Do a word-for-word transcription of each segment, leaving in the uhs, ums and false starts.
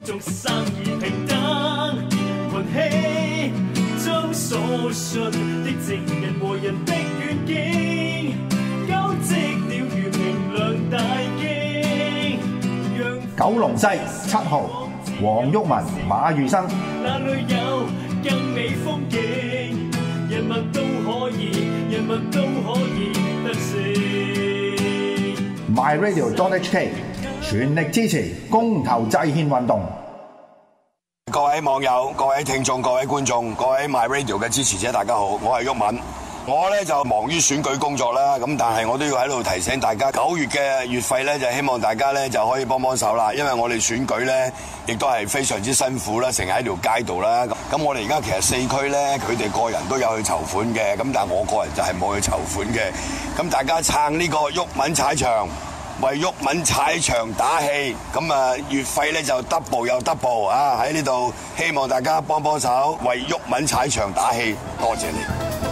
眾生而平等，群起將所信的正人和人的願景，交織了如明亮大經。 九龍西七號黃毓民馬如生， 那裏有更美風景，人民都可以，人民都可以得勝。 My Radio dot H K 全力支持公投制憲運動。 各位網友、各位聽眾、各位觀眾、各位 My Radio 嘅支持者，大家好，我係毓民。我咧就忙於選舉工作啦，咁但係我都要喺度提醒大家，九月嘅月費咧就希望大家咧就可以幫幫手啦，因為我哋選舉咧亦都係非常之辛苦啦，成日喺條街度啦。咁我哋而家其實四區咧，佢哋個人都有去籌款嘅，咁但係我個人就係冇去籌款嘅。咁大家撐呢個毓民踩場，為毓民踩場打氣，咁啊月費咧就 double 又 double 啊！喺呢度希望大家幫幫手，為毓民踩場打氣，多謝你。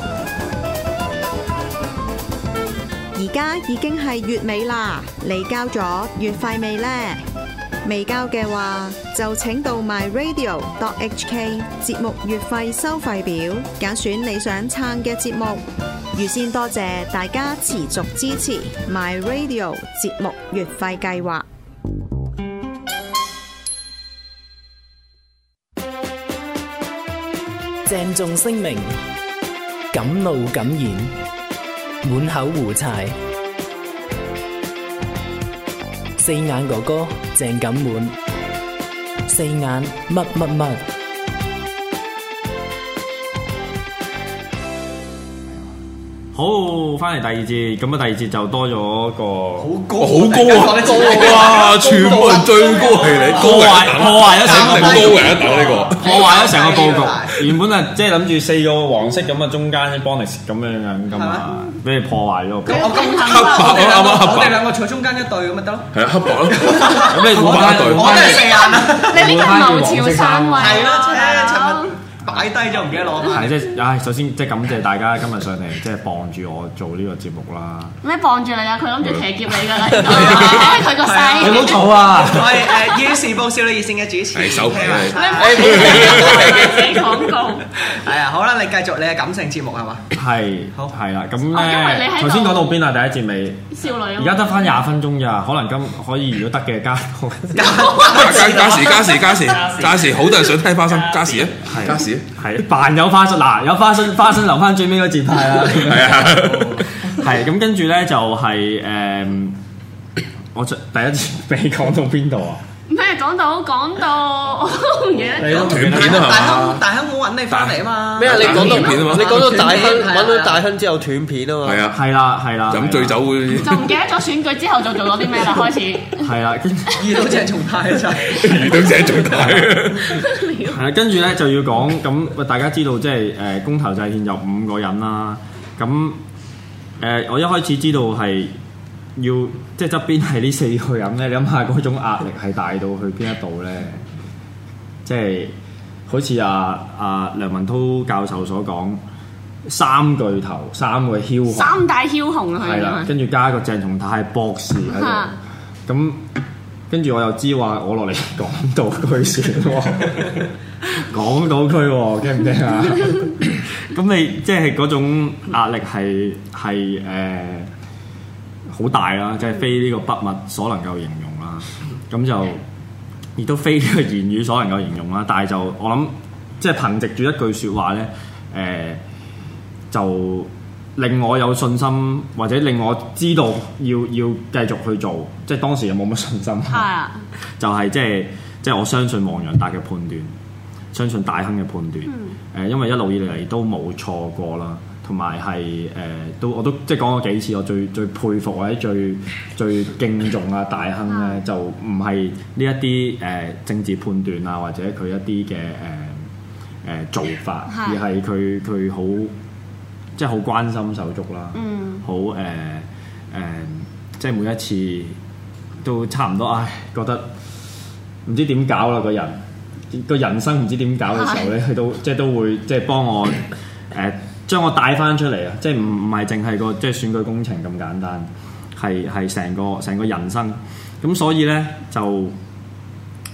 而家已經係月尾啦，你交咗月費未呢？未交嘅話，就請到 My Radio dot H K 節目月費收費表，揀選你想撐嘅節目。預先多謝大家持續支持 My Radio 節目月費計劃。 鄭重聲明，敢怒敢言，滿口胡柴。四眼哥哥鄭錦滿，四眼乜乜乜。 好，翻嚟第二節，咁啊第二節就多咗個好高，好高啊！哇，全部人最高係你， 破壞破壞咗成個高人一等呢個， 破壞咗成個佈局。原本啊，即係諗住四個黃色咁啊，中間啲 bonus 咁樣樣咁啊，俾你破壞咗。 我咁黑白啱啱黑白， 我哋兩個坐中間一隊咁咪得咯。 係啊，黑白咯。 咁你換翻一隊， 我哋四眼啊！ 你呢個係謀朝篡位係啦，尋日擺低咗唔記得攞翻。 係即係，唉，首先即係感謝大家今日上嚟，即係傍住我做呢個節目啦。 咩傍住你啊？佢諗住騎劫你㗎啦！睇下佢個勢。 你唔好嘈啊！ 我係誒《時報少女熱線》嘅主持。 係收皮啦！ 你廣告。 係啊，好啦，你繼續你嘅感性節目係嘛？ 係， 好係啦，咁因為你喺咧， 度頭先講到邊啊？第一節尾。 少女。 而家得翻廿分鐘咋，可能今可以如果得嘅加多。 加加時加時加時加時，好多人想聽花生，加時啊！加時係扮有花生嗱，有花生花生留翻最尾嗰節派啦。 係啊， 係咁跟住咧就係誒，我第一次未講到邊度啊？ 咩講到講到唔記得咗。 斷片啊大嘛！ 亨大亨冇揾你翻嚟啊嘛！ 咩啊？你講到片啊嘛！ 你講到大亨揾到大亨之後斷片啊嘛！ 係啊， 係啦係啦， 飲醉酒會就唔記得咗選舉之後就做咗啲咩啦？開始係啦，跟遇到鄭松泰真係遇到鄭松泰。 係啦，跟住咧就要講咁，大家知道即係誒公投制憲有五個人啦。咁誒，我一開始知道係要即係側邊係呢四個人咧，你諗下嗰種壓力係大到去邊一度咧？即係好似阿阿梁文韜教授所講，三巨頭，三個梟雄， 三大梟雄啊！ 係啦，跟住加個鄭松泰博士喺度，咁跟住我又知話我落嚟港島區選喎，港島區喎，驚唔驚啊？咁你即係嗰種壓力係係誒好大啦，即係非呢個筆墨所能夠形容啦。咁就亦都非呢個言語所能夠形容啦。但係就我諗，即係憑藉住一句説話咧，誒、呃、就令我有信心，或者令我知道要要繼續去做。即係當時又冇乜信心， 係就係即係即係我相信黃洋達嘅判斷，相信大亨嘅判斷。誒、嗯呃，因為一路以嚟都冇錯過啦。同埋係誒都我都即係講過幾次，我最最佩服或者最最敬重啊大亨咧，就唔係呢一啲誒政治判斷啊，或者佢一啲嘅誒誒做法，而係佢佢好即係好關心手足啦，好誒誒即係每一次都差唔多，唉覺得唔知點搞啦個人個人生唔知點搞嘅時候咧，佢都即係都會即係幫我誒。呃將我帶翻出嚟啊！即係唔唔係淨係個即係選舉工程咁簡單，係係成個成個人生。咁所以咧就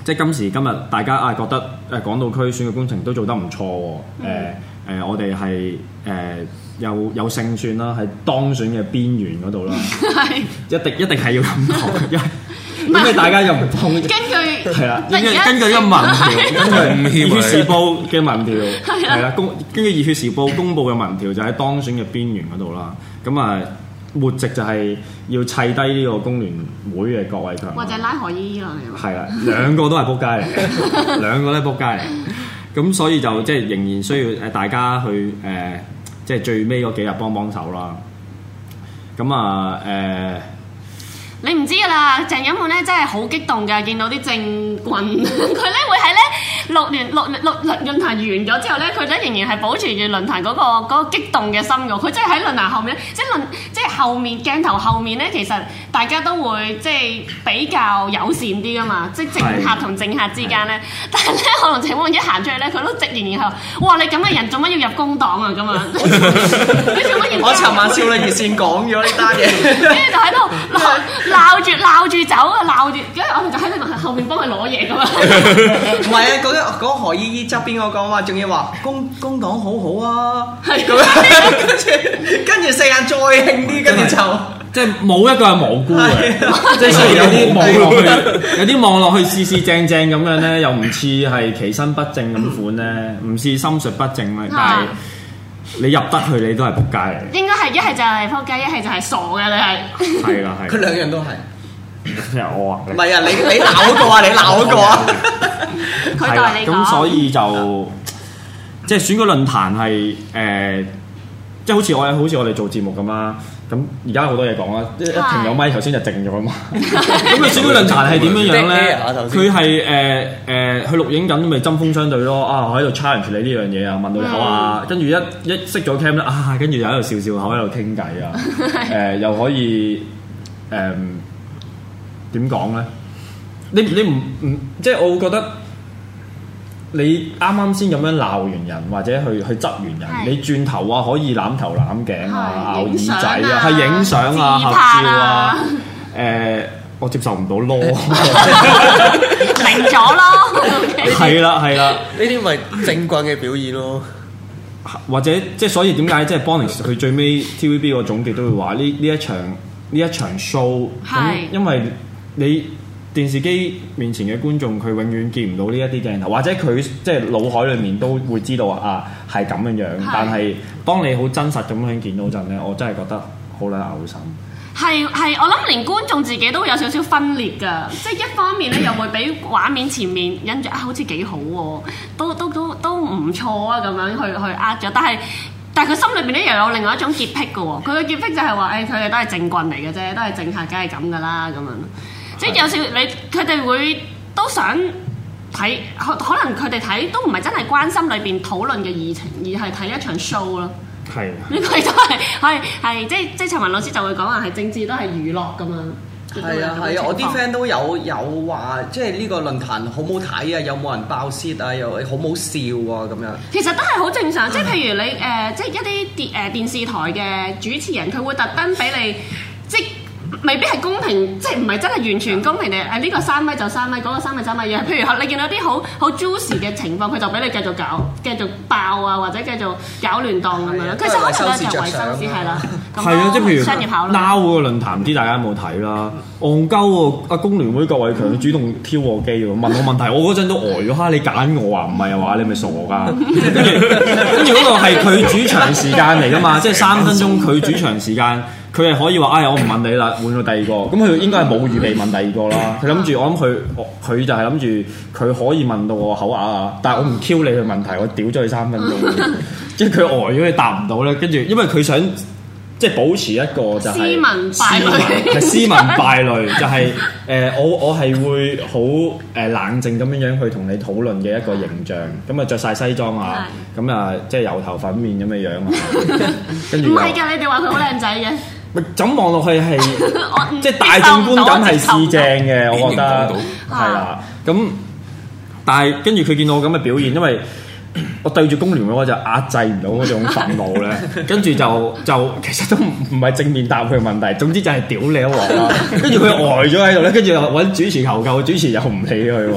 即係今時今日大家啊覺得誒港島區選舉工程都做得唔錯喎。誒、嗯呃、我哋係誒有有勝算啦，喺當選嘅邊緣嗰度啦。係一定一定係要咁講。咁你大家又唔同，根據係啦，根據根據一個民調，根據《熱血時報》嘅民調係啦，公根據《熱血時報》公佈嘅民調就喺當選嘅邊緣嗰度啦。咁啊，末席就係要砌低呢個工聯會嘅郭偉強， 或者拉何依依啦。 係啦，兩個都係仆街嚟，兩個都係仆街嚟。咁所以就即係仍然需要誒大家去誒、呃，即係最尾嗰幾日幫幫手啦。咁啊誒。呃你唔知㗎啦，鄭欣滿咧真係好激動㗎，見到啲政棍，佢咧會喺咧六聯六六論壇完咗之後咧，佢咧仍然係保持住論壇嗰個嗰個激動嘅心㗎。佢真係喺論壇後面，即係論即係後面鏡頭後面咧，其實大家都會即係比較友善啲㗎嘛，即係政客同政客之間咧。但係咧，可能鄭欣滿一行出去咧，佢都直仍然係哇！你咁嘅人做乜要入工黨啊？咁樣你做乜要？ 我尋晚少女熱線講咗呢單嘢， 跟住就喺度鬧住鬧住走啊，鬧住，跟住我哋就喺度後面幫佢攞嘢咁啊！ 唔係啊，嗰個嗰個何依依側邊嗰個話，仲要話工工黨好好啊，係咁樣，跟住跟住四眼再興啲，跟住就即係冇一個係無辜嘅，即係雖然有啲望落去，有啲望落去四四正正咁樣咧，又唔似係其身不正咁款咧，唔似心術不正咧，但係。你入得去，你都係仆街嚟。 應該係一係就係仆街，一係就係傻嘅，你係。 係啦，係。 佢兩樣都係。 即係我啊。 唔係啊，你你鬧嗰個啊，你鬧嗰個啊。 佢代你講。 咁所以就即係選舉論壇係誒，即係好似我好似我哋做節目咁啦。咁而家好多嘢講啦，一停咗咪頭先就靜咗啊嘛。咁佢選舉論壇係點樣樣咧？佢係誒誒，佢錄影緊咪針鋒相對咯。啊，我喺度 challenge 你呢樣嘢啊，問到你口啊，跟住一一熄咗 cam 咧啊，跟住又喺度笑笑口喺度傾偈啊。誒又可以誒點講咧？你你唔唔即係我會覺得。你啱啱先咁樣鬧完人，或者去去質完人，你轉頭啊可以攬頭攬頸啊、咬耳仔啊、係影相啊、合照啊，誒我接受唔到咯， 明咗咯， 係啦係啦， 呢啲咪政棍嘅表現咯， 或者即係所以點解即係 Bonix 佢最尾 T V B 個總結都會話呢呢一場呢一場 show， 咁因為你。電視機面前嘅觀眾，佢永遠見唔到呢一啲鏡頭，或者佢即係腦海裏面都會知道啊，係咁樣樣。但係當你好真實咁樣見到陣咧，我真係覺得好撚嘔心。 係係，我諗連觀眾自己都有少少分裂㗎，即係一方面咧又會俾畫面前面忍住啊，好似幾好喎，都都都都唔錯啊，咁樣去去呃咗，但係。但係佢心裏邊咧又有另外一種潔癖嘅喎，佢嘅潔癖就係話誒，佢哋都係政棍嚟嘅啫，都係政客，梗係咁㗎啦咁樣。即係有少你佢哋會都想睇，可可能佢哋睇都唔係真係關心裏邊討論嘅議程，而係睇一場 show 咯。係。呢個都係係係即係即係陳文老師就會講話係政治都係娛樂㗎嘛。 係啊係啊，我啲 friend 都有有話，即係呢個論壇好唔好睇啊？有冇人爆泄啊？又好唔好笑啊？咁樣其實都係好正常，即係譬如你誒、呃，即係一啲電誒電視台嘅主持人，佢會特登俾你，即係未必係公平，即係唔係真係完全公平嘅。誒呢個三米就三米，嗰、嗰個三米三米嘢。譬如你見到啲好好 juicy 嘅情況，佢就俾你繼續搞，繼續爆啊，或者繼續搞亂檔咁樣。其實可能咧就係為收視係啦。 係啊，即係譬如商業考慮 Now 嗰個論壇，唔知大家有冇睇啦？戇鳩喎，阿工聯會郭偉強主動挑我機喎，問我問題，我嗰陣都呆咗，嚇你揀我啊？唔係啊話你咪傻㗎？跟住跟住嗰個係佢主場時間嚟㗎嘛，即係三分鐘佢主場時間。佢係可以話，哎，我唔問你啦，換到第二個。咁佢應該係冇預備問第二個啦。佢諗住，我諗佢，佢就係諗住佢可以問到我口啞啊。但係我唔 Q 你嘅問題，我屌咗佢三分鐘。即係佢呆咗，佢答唔到咧。跟住，因為佢想即係保持一個就係斯文敗類， 係斯文敗類，就係、是、誒、呃、我我係會好誒、呃、冷靜咁樣樣去同你討論嘅一個形象。咁啊着晒西裝啊，咁啊即係油頭粉面咁嘅樣啊。跟住唔係㗎，你哋話佢好靚仔嘅。 咁望落去係，即係大眾觀感係似正嘅，我覺得係啦。咁但係跟住佢見到我咁嘅表現，因為我對住工聯會我就壓制唔到嗰種憤怒咧。跟住就就其實都唔唔係正面答佢嘅問題，總之就係屌你一鑊啦。跟住佢呆咗喺度咧，跟住又揾主持求救，主持又唔理佢喎。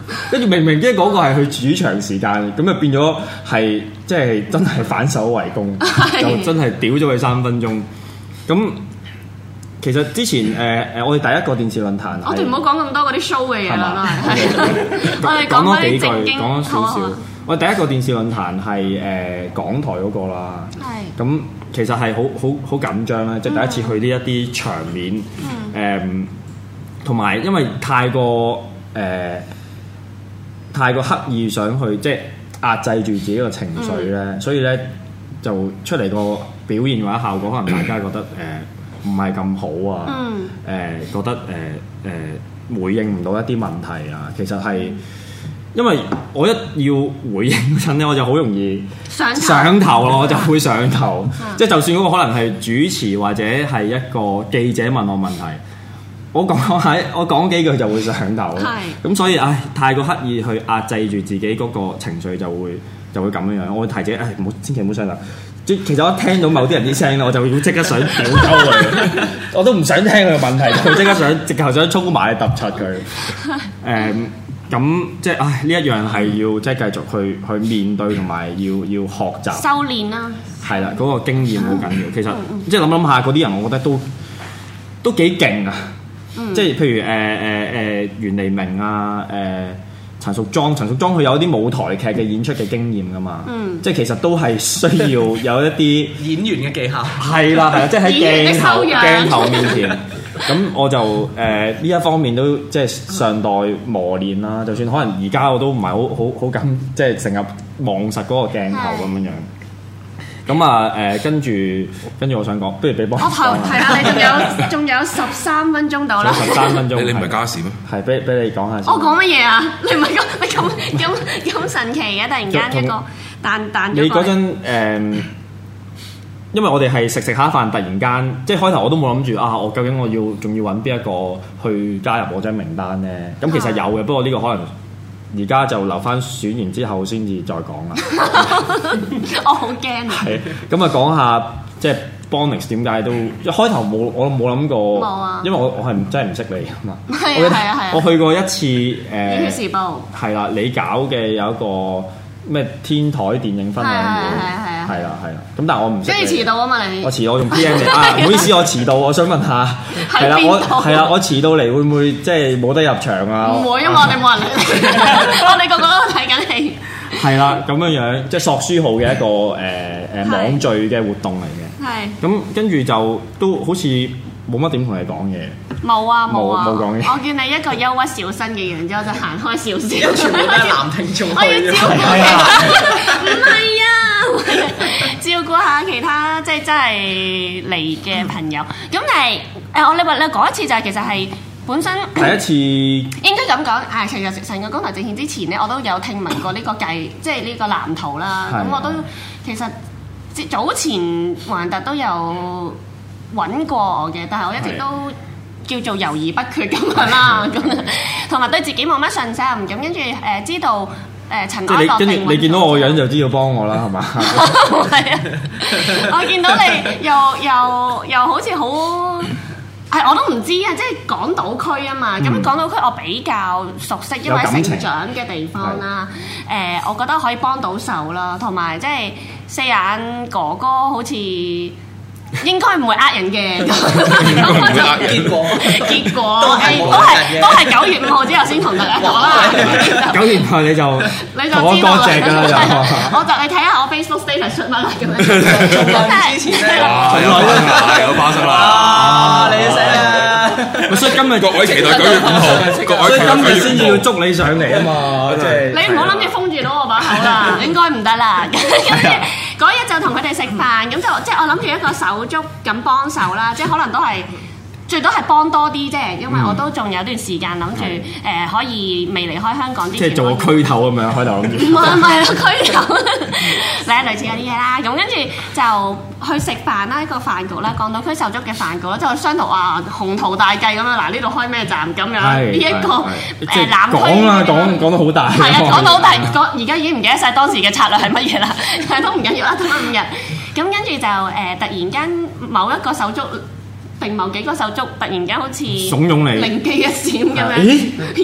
跟住明明即係嗰個係佢主場時間，咁就變咗係即係真係反手為攻，就真係屌咗佢三分鐘。咁其實之前誒誒、呃，我哋第一個電視論壇， 我哋唔好講咁多嗰啲 show 嘅嘢啦，係我哋講多幾句， 講講少少。我哋第一個電視論壇係誒、呃、港台嗰個啦，咁其實係好好好緊張啦，即係、嗯、第一次去呢一啲場面，誒同埋因為太過誒、呃、太過刻意想去即係壓制住自己個情緒咧，嗯、所以咧就出嚟個表現或者效果，可能大家覺得誒唔係咁好啊，誒、嗯呃、覺得誒誒、呃呃、回應唔到一啲問題啊，其實係。因為我一要回應嗰陣咧，我就好容易上頭上頭咯，我就會上頭。即係就算嗰個可能係主持或者係一個記者問我問題，我講喺我講幾句就會上頭。咁所以唉，太過刻意去壓制住自己嗰個情緒，就會就會咁樣樣。我會提自己唉，唔好千祈唔好上頭。即其實我一聽到某啲人啲聲咧，我就會即刻想屌鳩佢。我都唔想聽佢嘅問題，就即刻想直頭想衝埋去揼柒佢。誒。咁即係唉，呢一樣係要即係繼續去去面對同埋要要學習修練啦。 係啦，嗰、嗰個經驗好緊要。其實即係諗諗下嗰啲人，我覺得都都幾勁啊！嗯、即係譬如誒誒誒袁黎明啊，誒、呃、陳淑莊，陳淑莊佢有啲舞台劇嘅演出嘅經驗噶嘛。嗯、即係其實都係需要有一啲演員嘅技巧。 係啦係啦，即係喺鏡頭鏡頭面前。咁我就誒呢、呃、一方面都即係尚待磨練啦。就算可能而家我都唔係好好好敢，即係成日望實嗰個鏡頭咁樣樣。咁啊誒，跟住跟住我想講，不如俾幫我頭係啦，你仲有仲有十三分鐘到啦。 十三分鐘， 你唔係加時咩？ 係俾俾你講下先。 我講乜嘢啊？你唔係咁你咁咁咁神奇嘅，突然間一個彈彈咗。 你嗰陣誒。因為我哋係食食下飯，突然間即係開頭我都冇諗住啊！我究竟我要仲要揾邊一個去加入我張名單咧？咁其實有嘅，不過呢個可能而家就留翻選完之後先至再講啦。 我好驚啊！ 係咁啊，講下即係 Bonix 點解都一開頭冇我冇諗過， 啊、 因為我我係真係唔識你啊嘛。 係啊係啊係啊！ 我去過一次誒， 熱血時報係啦，你搞嘅有一個。咩天台電影分享會係啦係啦，咁但係我唔識。跟住遲到啊嘛你。我遲到我用 P M 你啊，唔好意思我遲到，我想問下係啦我係啦我遲到嚟會唔會即係冇得入場啊？ 唔會，因為我哋冇人嚟，我哋個個都睇緊戲。 係啦咁樣樣，即係索書號嘅一個誒誒網聚嘅活動嚟嘅。係。咁跟住就都好似冇乜點同你講嘢。 冇啊冇啊！ 冇講嘢。 我見你一個憂鬱小生嘅樣之後就行開少少， 全部都係男聽眾。 我要照顧其他，唔係啊，照顧下其他即係真係嚟嘅朋友。咁但係誒，我你話你嗰一次就係其實係本身第一次應該咁講。誒，其實成個公投政獻之前咧，我都有聽聞過呢個計，即係呢個藍圖啦。咁我都其實早前黃特都有揾過我嘅，但係我一直都叫做猶豫不決咁樣啦，咁同埋對自己冇乜信心，咁跟住誒知道誒塵埃落定。 跟住你見到我個樣就知要幫我啦，係嘛？ 係啊，我見到你又又又好似好係我都唔知啊，即係港島區啊嘛，咁、嗯、港島區我比較熟悉，因為成長嘅地方啦。誒、呃，我覺得可以幫到手啦，同埋即係四眼哥哥好似。應該唔會呃人嘅，咁我就結果結果都係都係九月五號之後先同大家講啦。 九月五號你就你就我多謝㗎啦，就我就你睇下我 Facebook status 出乜啦咁樣。 咁之前咧， 有發生啦。 啊，你死啦！ 所以今日各位期待九月五號，各位今日先至要捉你上嚟啊嘛，即係你唔好諗住封住到我把口啦，應該唔得啦。跟住嗰日就同佢哋食飯，咁就即係我諗住一個手足咁幫手啦，即係可能都係最多係幫多啲啫，因為我都仲有段時間諗住誒可以未離開香港之前， 即係做個區頭咁樣開頭諗住。 唔係唔係區頭，咧類似嗰啲嘢啦。咁跟住就去食飯啦，一個飯局啦，港島區手足嘅飯局啦，就商討話宏圖大計咁樣。嗱，呢度開咩站咁樣？呢一個誒南區講啦，講講得好大。 係啊，講到好大，講而家已經唔記得晒當時嘅策略係乜嘢啦，但係都唔緊要啦，等翻五日。咁跟住就誒突然間某一個手足。定某幾個手足突然間好似慫恿你靈機一閃咁樣，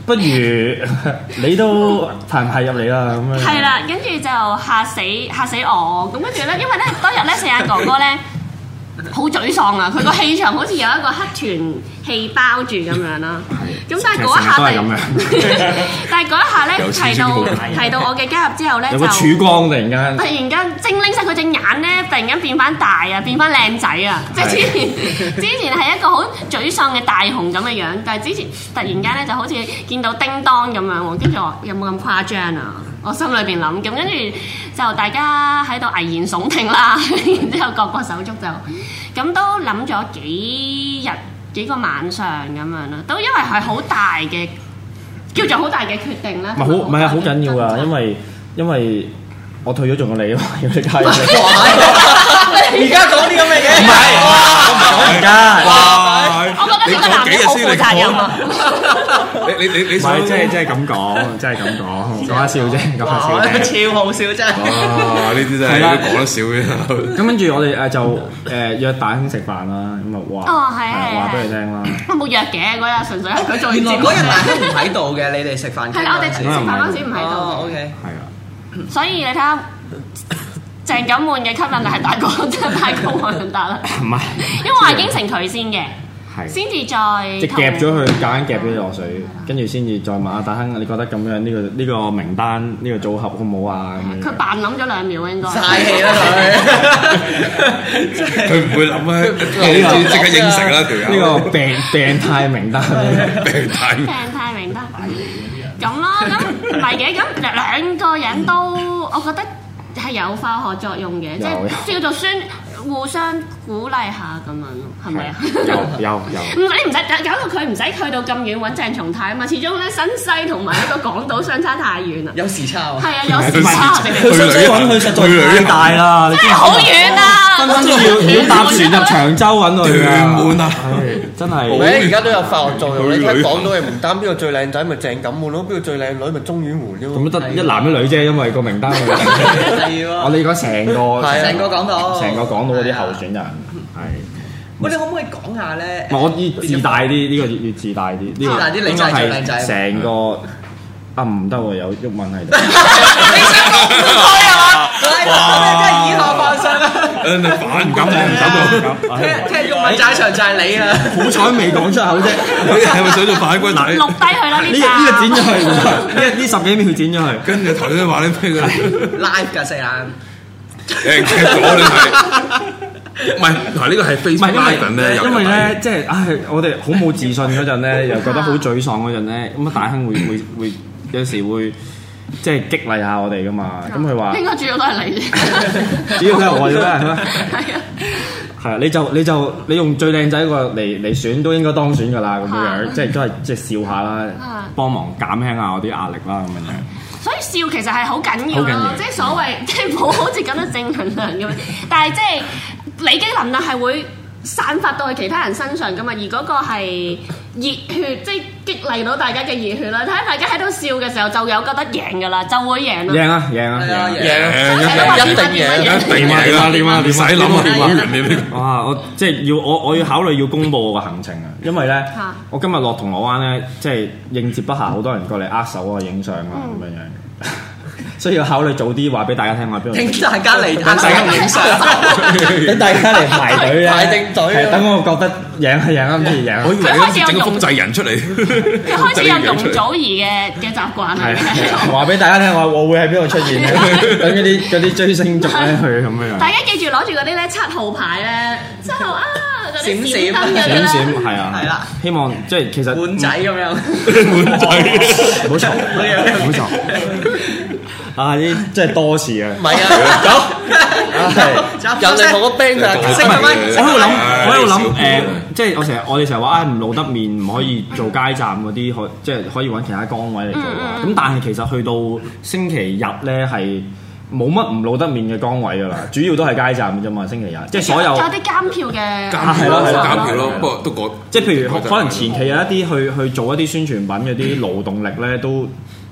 不如你都排唔排入嚟啦咁樣。 係啦，跟住就嚇死嚇死我，咁跟住咧，因為咧當日咧四眼哥哥咧好沮喪啊，佢個氣場好似有一個黑團氣包住咁樣啦。咁但係嗰一下係，但係嗰一下咧提到提到我嘅加入之後咧， 有個曙光突然間， 突然間精靈晒佢隻眼咧，突然間變翻大啊，變翻靚仔啊！即係之前之前係一個好沮喪嘅大雄咁嘅樣，但係之前突然間咧就好似見到叮當咁樣喎，跟住我有冇咁誇張啊？我心裏邊諗，咁跟住就大家喺度危言聳聽啦，然之後各個手足就咁都諗咗幾日幾個晚上咁樣啦，都因為係好大嘅叫做好大嘅決定啦。 唔係好唔係啊，好緊要啊，因為因為我退咗仲有你啊嘛，要你加入。 而家講啲咁嘅嘢， 唔係，我唔講而家。 哇！ 我覺得呢個男人好負責任啊！ 你你你你唔係即係即係咁講，即係咁講，講下笑啫，講下笑啫。 超好笑真係。 哇！呢啲真係都講得少嘅。 咁跟住我哋誒就誒約大兄食飯啦，咁啊話哦係係話俾佢聽啦。 我冇約嘅嗰日，純粹係佢做。 原來嗰日大兄唔喺度嘅，你哋食飯。 係啦，我哋食飯嗰陣時唔喺度。 哦 ，OK。 係啊。 所以你睇下鄭錦滿嘅吸引力係大過真係大過黃仁達啦。 唔係， 因為我係應承佢先嘅。先至再即夾咗佢，夾硬夾咗落水，跟住先至再問阿大亨，你覺得咁樣呢個呢個名單呢個組合好唔好啊？咁樣佢扮諗咗兩秒應該。 嘥氣啦佢， 佢唔會諗啊！即刻應承啦條友。 呢個病病態名單， 病態病態名單。咁咯，咁唔係嘅，咁兩個人都我覺得係有化學作用嘅，即係叫做酸。互相鼓勵下咁樣咯，係咪啊？ 有有有。 唔你唔使搞到佢唔使去到咁遠揾鄭松泰啊嘛，始終咧新西同埋呢個港島相差太遠啦。 有時差喎。 係啊，有時差。 去新西揾佢實在太大啦， 真係好遠啊！ 分分鐘要要搭船入長洲揾佢啊！ 滿啊！ 真係。 誒而家都有化學作用，你睇港島嘅名單，邊個最靚仔咪鄭錦滿咯，邊個最靚女咪鐘婉媛啫嘛。 咁得一男一女啫，因為個名單。係喎。 我哋講成個成個港島， 成個港島嗰啲候選人係。 喂，你可唔可以講下咧？ 我要自大啲，呢個要自大啲。 自大啲，你就係最靚仔。 成個啊唔得喎，有鬱文喺度。 你想講唔開係嘛？哇！真係以下犯上啊！ 誒，你反唔敢，唔敢到。聽聽鬱文債場就係你啊！ 好彩未講出口啫。 你係咪想做反軍仔？ 錄低佢啦呢集。 呢呢個剪咗去，呢呢十幾秒剪咗去。 跟住頭先話你咩嘅 ？live 㗎四眼。 誒，劇咗你係。唔係，嗱呢個係 Facebook Live 咧， 因為咧，即係唉，我哋好冇自信嗰陣咧，又覺得好沮喪嗰陣咧，咁啊大亨會會會有時會即係激勵下我哋噶嘛。咁佢話應該主要都係你啫， 主要都係我啫咩？係咩？ 係啊， 係啊，你就你就你用最靚仔個嚟嚟選都應該當選噶啦，咁樣即係都係即係笑下啦，幫忙減輕下我啲壓力啦，咁樣。 所以笑其實係好緊要咯，即係所謂即係冇好似咁多正能量咁樣，但係即係你嘅能量係會散發到去其他人身上噶嘛，而嗰個係熱血，即係激勵到大家嘅熱血啦。睇下大家喺度笑嘅時候，就有覺得贏噶啦，就會贏咯。 贏啊贏啊贏！ 贏一定贏，一定贏啊！點啊？唔使諗啊！點啊？你呢個哇！我即係要我我要考慮要公佈我個行程啊，因為咧我今日落銅鑼灣咧，即係應接不暇，好多人過嚟握手啊、影相啊咁樣樣。所以要考慮早啲話俾大家聽話邊度， 聽大家嚟，等大家影相， 等大家嚟排隊咧， 排定隊， 等我覺得贏係贏，今次贏。 我以為你整個複製人出嚟， 佢開始有容祖兒嘅嘅習慣係。 話俾大家聽，我我會喺邊度出現，等嗰啲嗰啲追星族咧去咁樣。 大家記住攞住嗰啲咧七號牌咧，七號啊，嗰啲閃燈嘅閃閃係啊， 係啦， 希望即係其實換仔咁樣， 換仔， 冇錯，冇錯。啊！啲真係多事啊！ 唔係啊，有人哋同個 band 佢識咁樣。我喺度諗，我喺度諗誒，即係我成日我哋成日話啊，唔露得面，唔可以做街站嗰啲，可即係可以揾其他崗位嚟做啊。咁但係其實去到星期日咧係冇乜唔露得面嘅崗位㗎啦，主要都係街站嘅啫嘛。星期日即係所有有啲監票嘅， 係咯係咯監票咯。不過都講即係譬如可能前期有一啲去去做一啲宣傳品嗰啲勞動力咧都。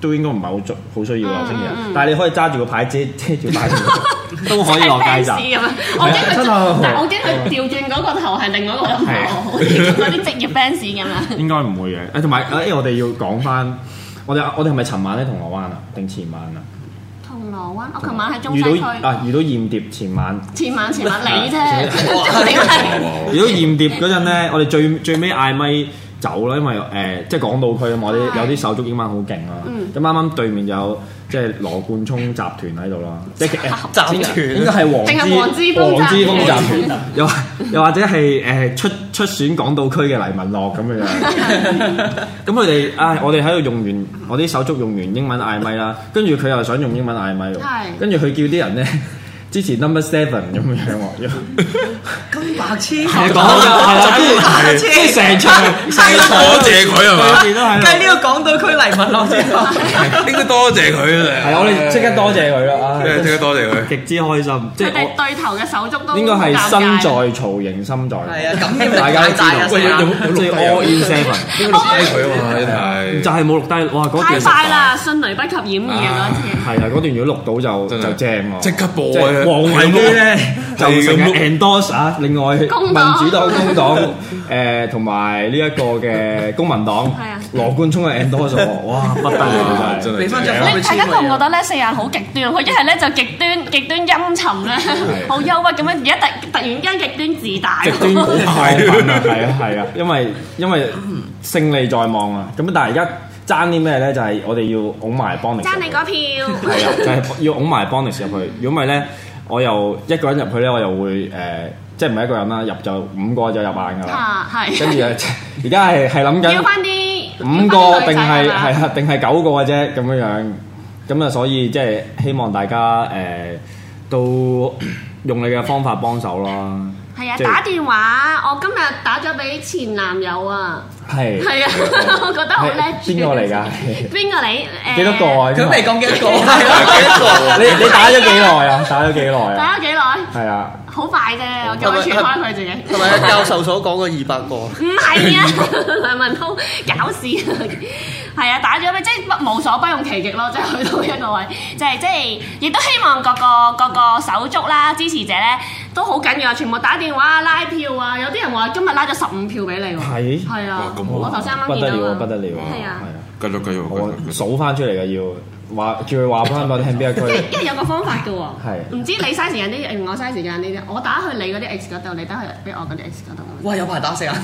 都應該唔係好足好需要啊星期日，但係你可以揸住個牌遮遮住擺都可以落街站。 我驚佢，但我驚佢調轉嗰個頭係另外一個頭，好似嗰啲職業 fans 咁樣。 應該唔會嘅。誒同埋誒，我哋要講翻，我哋我哋係咪尋晚喺銅鑼灣啊？定前晚啊？ 銅鑼灣，我琴晚喺中西區。 遇到啊，遇到驗碟前晚。前晚前晚你啫， 遇到驗碟嗰陣咧，我哋最最尾嗌咪走啦，因為誒、呃、即係港島區啊嘛，我哋有啲手足英文好勁啦。咁啱啱對面有即係羅冠聰集團喺度啦，即係集團應該係黃之黃之鋒集團，又又或者係誒、呃、出出選港島區嘅黎文樂咁樣樣。咁佢哋啊，我哋喺度用完我啲手足用完英文嗌咪啦，跟住佢又想用英文嗌咪喎，跟住佢叫啲人咧。之前 number seven 咁樣喎， 咁白痴， 係講係啦，跟住即係成場多謝佢係嘛？ 計呢個港島區黎文樂之後， 應該多謝佢啊！ 係我哋即刻多謝佢啦， 即刻多謝佢， 極之開心。即係佢哋對頭嘅手足都應該係身在曹營心在， 係啊，咁大家都知道。 喂，有有冇即係 all in seven， 應該錄低佢啊嘛，真係就係冇錄低。哇！嗰段太快啦，迅雷不及掩耳啊！嗰次係啊，嗰段如果錄到就就正喎， 即刻播啊！ 黃維基咧就成日 endorse 啊，另外民主黨、工黨誒同埋呢一個嘅公民黨，羅冠聰嘅 endorse 喎，哇不得了真係！ 俾翻張你大家覺唔覺得咧？四眼好極端，佢一係咧就極端極端陰沉咧，好憂鬱咁樣，而家突突然間極端自大， 極端好快奮啊！係啊係啊，因為因為勝利在望啊！咁但係而家爭啲咩咧？就係我哋要拱埋 Bonix， 爭你嗰票係啊，就係要拱埋 Bonix 入去。如果唔係咧，我又一個人入去咧，我又會誒、呃，即係唔係一個人啦，入就五個就入眼㗎啦。 啊，係。 跟住而家係係諗緊要翻啲五個定係係啊定係九個嘅啫咁樣樣。咁啊，所以即係希望大家誒、呃、都用你嘅方法幫手啦。 係啊，打電話，我今日打咗俾前男友啊。係。係啊，我覺得好叻。 邊個嚟㗎？ 邊個嚟？誒。 幾多個啊？ 佢未講幾多個？ 係咯，幾多個？你你打咗幾耐啊？打咗幾耐啊？ 打咗幾耐？ 係啊。 好快啫，我叫佢傳開佢自己。 同埋教授所講嘅二百個。 唔係啊，梁文滔搞事啊！係啊，打咗咩？即係無所不用其極咯，即係去到一個位，就係即係亦都希望各個各個手足啦、支持者咧都好緊要，全部打電話拉票啊！有啲人話今日拉咗十五票俾你喎。係。係啊。我頭先啱啱見到啊。不得了，不得了。係啊。係啊。 繼續繼續。 我數翻出嚟嘅要。話叫佢話翻俾我聽邊一區， 因為有個方法嘅喎， 係唔知你嘥時間啲定我嘥時間啲啫。我打去你嗰啲 X 嗰度，你打去俾我嗰啲 X 嗰度。 哇！有排打死啊！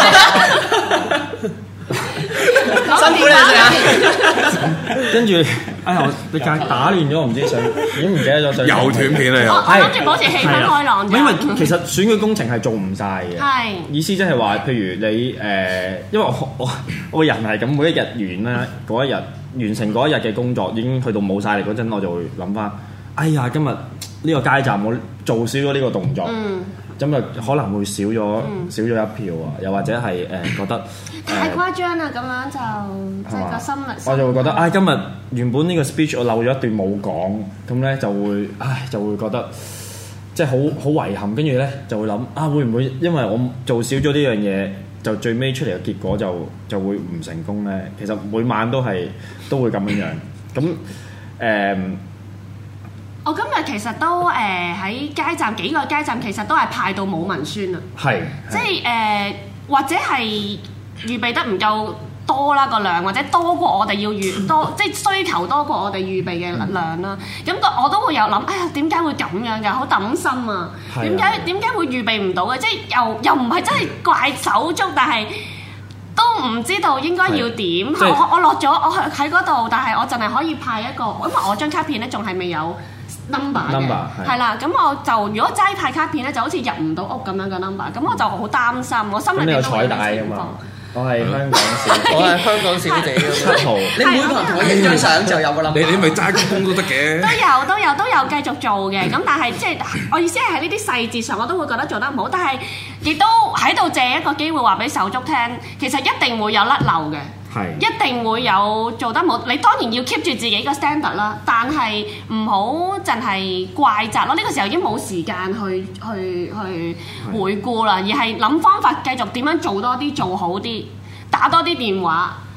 辛苦你啊！ 跟住，哎呀，你打打亂咗，我唔知想已經唔記得咗想。 又斷片啦又。 我諗住保持氣氛開朗。 因為其實選舉工程係做唔晒嘅。 係。意思即係話，譬如你誒，因為我我我個人係咁，每一日完啦，嗰一日。完成嗰一日嘅工作已經去到冇晒力嗰陣，我就會諗翻，哎呀，今日呢個街站我做少咗呢個動作，咁就、嗯、可能會少咗、嗯、少咗一票啊，又或者係誒、呃、覺得、呃、 太誇張啦，咁樣就即係個心力。 我就會覺得，唉、哎，今日原本呢個 speech 我漏咗一段冇講，咁咧就會，唉，就會覺得即係好好遺憾，跟住咧就會諗，啊，會唔會因為我做少咗呢樣嘢？就最尾出嚟嘅結果就就會唔成功咧。其實每晚都係都會咁樣樣。咁誒，嗯、 我今日其實都誒喺、呃、街站幾個街站，其實都係派到冇文宣啊。係，即係誒、呃、或者係預備得唔夠多啦個量，或者多過我哋要預多，即係需求多過我哋預備嘅量啦。咁、嗯、我都會有諗，哎呀點解會咁樣㗎？好抌心啊！點解點解會預備唔到嘅？即係又又唔係真係怪手足，但係都唔知道應該要點。我我落咗我喺嗰度，但係我淨係可以派一個，因為我張卡片咧仲係未有 number 嘅，係啦。咁我就如果齋派卡片咧，就好似入唔到屋咁樣嘅 number。咁我就好擔心，我心裏邊都會有情況。 我係香港小， 我係香港小姐咁七號。 你每個人同我影張相就有個 number。 你你咪齋公公都得嘅。 都有都有都有繼續做嘅，咁但係即係我意思係喺呢啲細節上，我都會覺得做得唔好。但係亦都喺度借一個機會話俾手足聽，其實一定會有甩漏嘅。係一定會有做得冇，你當然要 keep 住自己個 standard 啦，但係唔好淨係怪責咯。呢個時候已經冇時間去去去回顧啦，而係諗方法繼續點樣做多啲，做好啲，打多啲電話，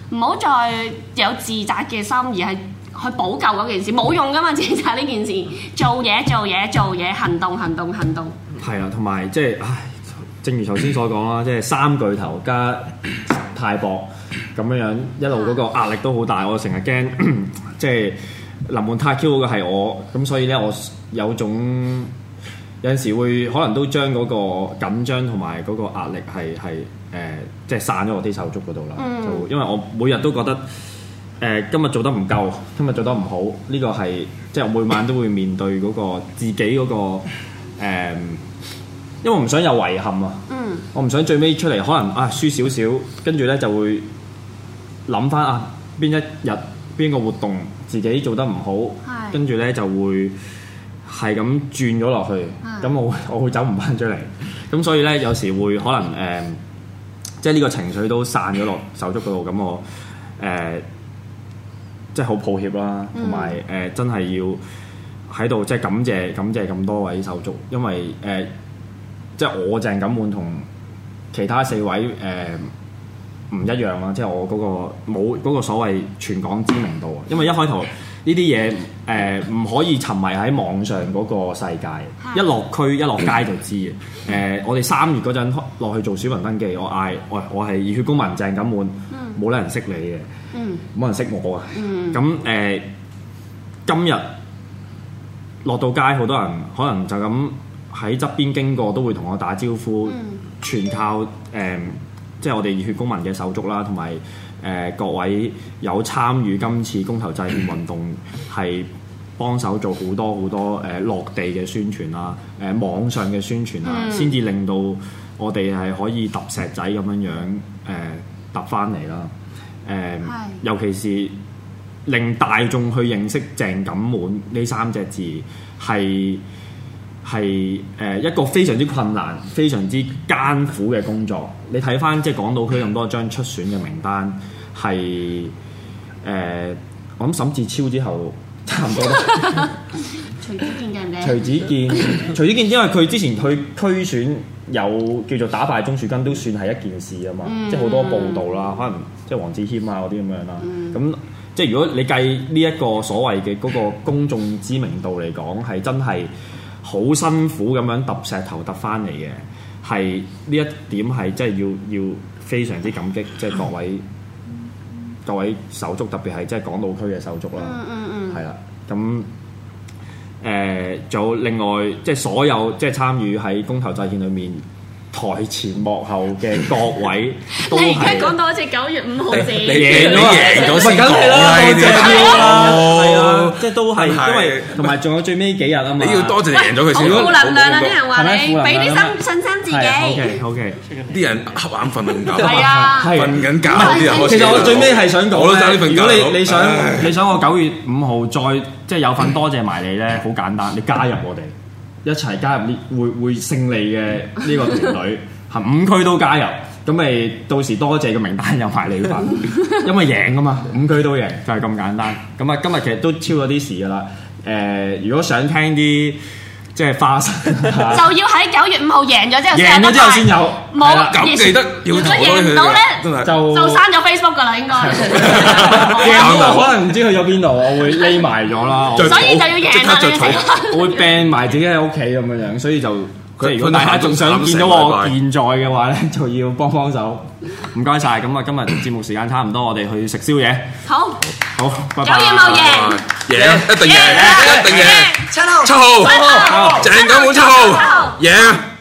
唔好再有自責嘅心，而係去補救嗰件事，冇用噶嘛！自責呢件事，做嘢做嘢做嘢，行動行動行動。 係啊，同埋即係唉，正如頭先所講啦，即係三巨頭加泰博咁樣樣，一路嗰個壓力都好大，我成日驚即係臨門撻 Q 嗰個係我，咁所以咧我有種有陣時會可能都將嗰個緊張同埋嗰個壓力係係誒即係散咗落啲手足嗰度啦，嗯、就因為我每日都覺得誒、呃、今日做得唔夠，今日做得唔好，呢、這個係即係我每晚都會面對嗰個自己嗰、那個誒、呃，因為我唔想有遺憾啊，嗯、我唔想最尾出嚟可能啊輸少少，跟住咧就會諗翻啊邊一日邊個活動自己做得唔好，跟住咧就會係咁轉咗落去，咁、嗯、我我會走唔翻出嚟，咁所以咧有時會可能誒、呃，即係呢個情緒都散咗落手足嗰度，咁我誒、呃、即係好抱歉啦，同埋誒真係要喺度即係感謝感謝咁多位手足，因為誒、呃、即係我鄭錦滿同其他四位誒唔、呃、一樣啦，即係我嗰、嗰個冇嗰個所謂全港知名度啊，因為一開頭。呢啲嘢誒唔可以沉迷喺網上嗰個世界，一落區一落街就知嘅。誒、呃，我哋三月嗰陣落去做選民登記，我嗌我我係熱血公民鄭錦滿，冇得人識你嘅，冇、嗯、人識我啊。咁誒、嗯呃，今日落到街，好多人可能就咁喺側邊經過，都會同我打招呼，嗯、全靠誒、呃，即係我哋熱血公民嘅手足啦，同埋。誒、呃、各位有參與今次公投制憲運動，係幫手做好多好多誒、呃、落地嘅宣傳啦，誒、呃、網上嘅宣傳啦，先至、嗯、令到我哋係可以揼石仔咁樣樣誒揼翻嚟啦。誒、呃，是尤其是令大眾去認識鄭錦滿呢三隻字，係係誒一個非常之困難、非常之艱苦嘅工作。你睇翻即係港島區咁多張出選嘅名單，係誒、呃、我諗沈志超之後差唔多。 徐子健嘅唔嘅？ 徐子健，徐子健因為佢之前去區選有叫做打敗鍾樹根，都算係一件事啊嘛。嗯、即係好多報道啦，可能即係黃志謙啊嗰啲咁樣啦。咁、嗯、即係如果你計呢一個所謂嘅嗰個公眾知名度嚟講，係真係好辛苦咁樣揼石頭揼翻嚟嘅。係呢一點係真係要要非常之感激，即係各位各位手足，特別係即係港島區嘅手足啦。嗯嗯嗯。係啦，咁誒仲有另外即係所有即係參與喺公投制憲裏面台前幕後嘅各位都係。你而家講到好似九月五號字， 你贏咗贏咗先講啦， 多謝啦，係啊，即係都係因為同埋仲有最尾幾日啊嘛。 你要多謝贏咗佢先。 好負能量啊！啲人話你俾啲信信心自己。 OK OK， 啲人瞌眼瞓唔覺， 係啊， 瞓緊覺啲人。 其實我最尾係想講咧，如果你你想唉你想我九月五號再即係有份多謝埋你咧，好簡單，你加入我哋一齊加入呢會會勝利嘅呢個團隊，係五區都加入，咁咪到時多謝嘅名單有埋你份，因為贏啊嘛，五區都贏就係咁簡單。咁啊，今日其實都超咗啲時噶啦。誒、呃，如果想聽啲即係花生，就要喺九月五號贏咗之後， 贏咗之後先有。 冇咁記得要如果贏唔到咧，就就刪咗 Facebook 噶啦，應該。 贏咗可能唔知去咗邊度，我會匿埋咗啦。 所以就要贏啦， 我會 ban 埋自己喺屋企咁樣樣，所以就即係如果大家仲想見到我現在嘅話咧，就要幫幫手。唔該晒，咁啊今日節目時間差唔多，我哋去食宵夜。 好， 好，拜拜。 九月五號贏， 贏一定贏，一定贏。 七號， 七號，鄭錦滿七號，贏。